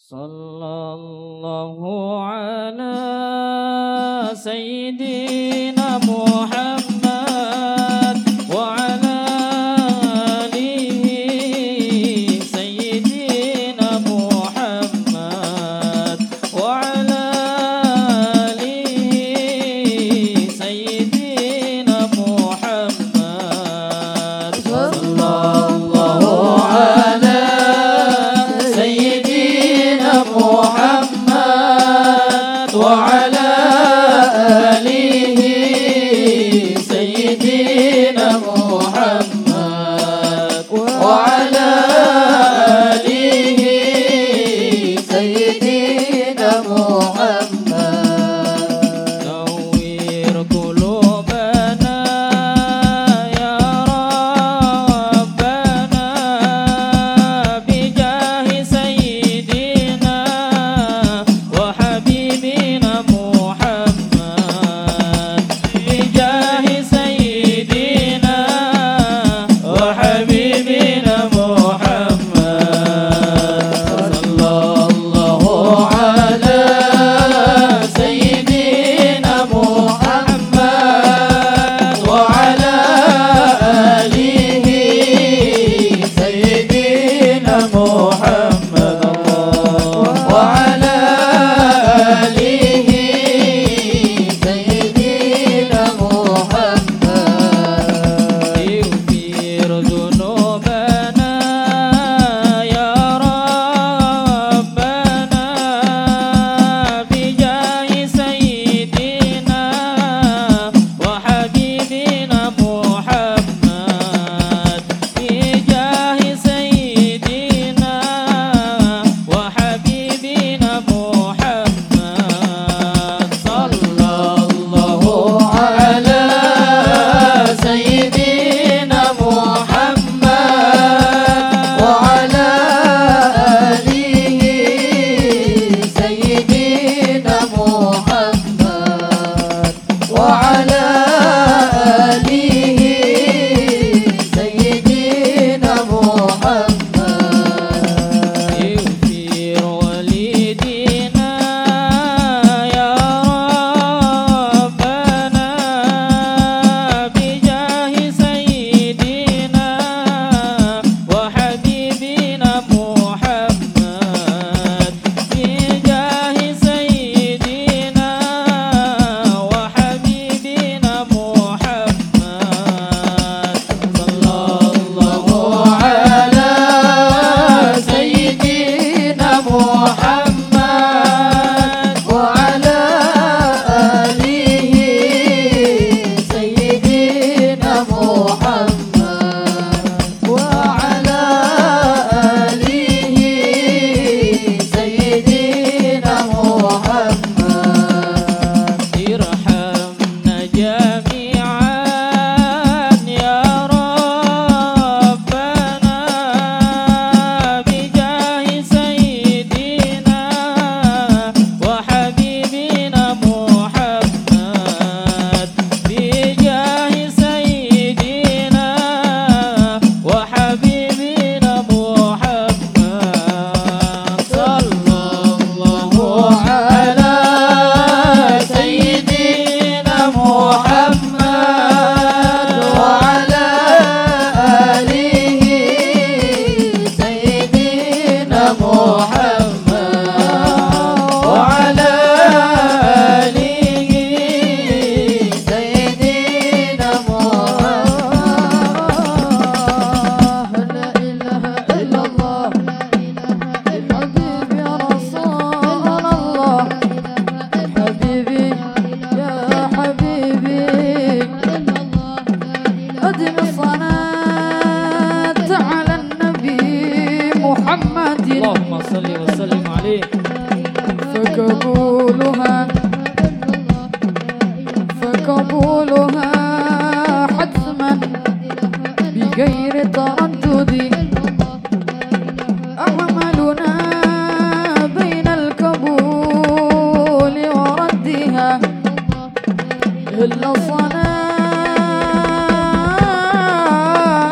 Sallallahu ala Sayyidina Muhammad wa ala alihi Sayyidina Muhammad wa ala alihi Sayyidina Muhammad. Sallallahu ala Muhammad wa ala alihi Sayyidina Muhammad wa ala alihi Sayyidina Muhammad. Nawwir qulubana ya Rabbana bijahi Sayyidina فقبولها حتما بغير تردد أعمالنا بين القبول وردها إلا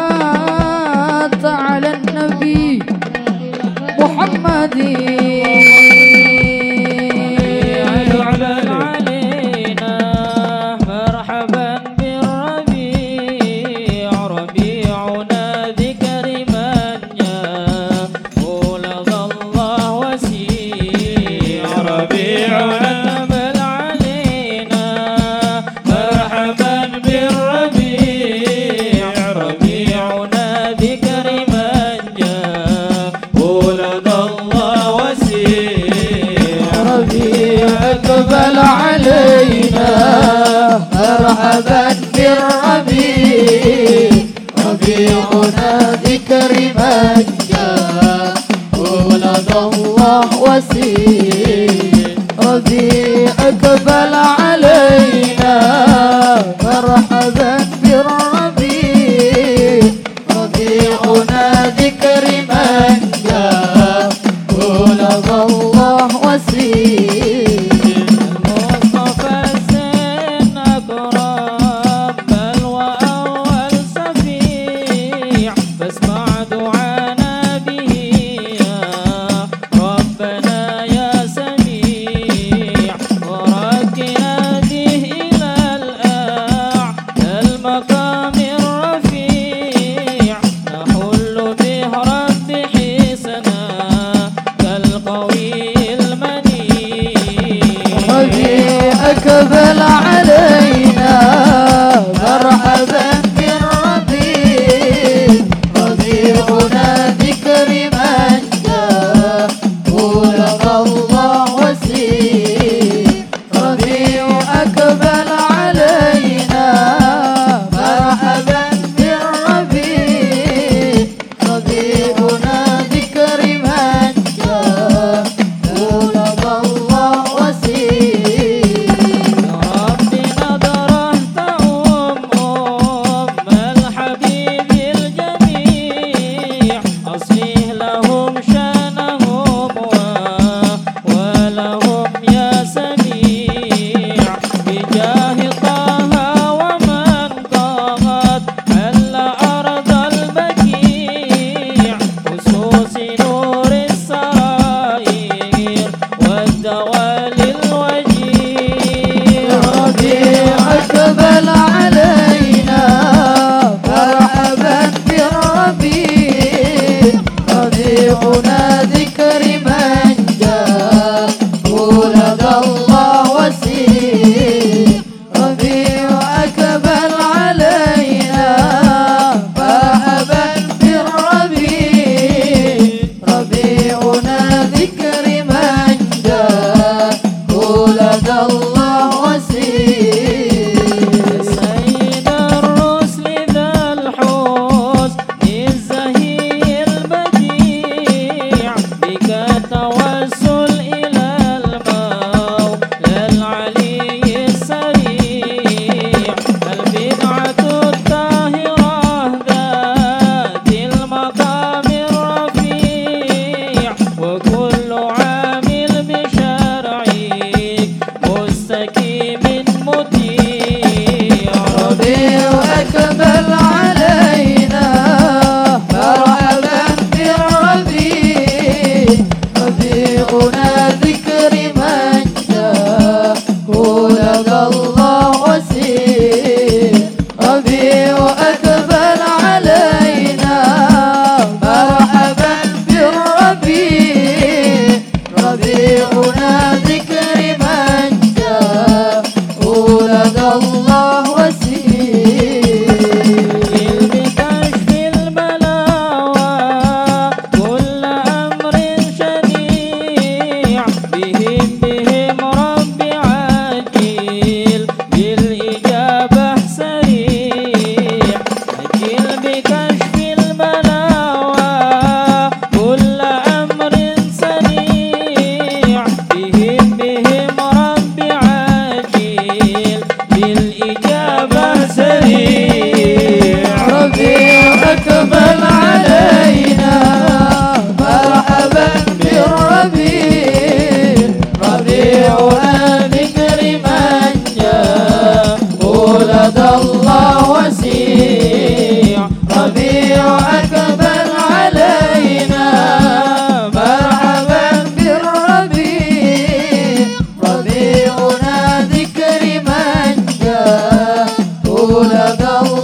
صلاة على النبي محمد أقبل علينا مرحبا بالربيع ربيعنا ذكر من جاء ولد الله وسيم ربيع أقبل علينا مرحبا بالربيع ربيعنا ذكر من جاء ولد الله وسيم المصطفى الزين أكرم بل وأول شفيع فاسمع دعانا به يا ربنا يا سميع وركنا به إلى الأعلى المقام الرفيع نحل به رب حسنا كالقوي المنيع ربيع أقبل علينا مرحبا بالربيع ربيعنا ذكر من جاء ولد الله وسيم ربيع أقبل علينا مرحبا بالربيع ربيعنا ذكر من جاء ولد الله وسيم رب نظره تؤم الحبيب الجميع أصلح لهم شأنهم ولهم يا سميع بجاه طه ومن طغت حل أرض البكيع خصوص نور السرائر والدوال الوجيع ربيع أقبل علينا مرحبا بالربيع ربيعنا ذكر من جاء ولد الله وسيم ربيع أقبل علينا مرحبا بالربيع ربيعنا ذكر من جاء ولد الله وسيم سيد الرسل ذا الحسن الزهي البديع بك توسل إلى المولى العلي السريع البدعة الطاهرة ذات المقام الرفيع وكل عامل بشرعك مستقيم مطيع ربيع أقبل علينا مرحبا بالربيع ربيعنا ذكر من جاء ولد الله وسيم ربيع أقبل علينا مرحبا بالربيع ربيعنا ذكر من جاء ولد الله وسيم بكشف البلاوى كل أمر شنيع بهم رب عاجل بالإجابة سريع عجل بكشف البلاوى كل أمر سريع بهم رب عاجل بالإجابة سريع ربيع أقبل علينا مرحبا بالربيع ربيعنا ذكر من جاء ولد الله وسيع ربيع أقبل علينا مرحبا بالربيع ربيعنا ذكر من جاء ولد الله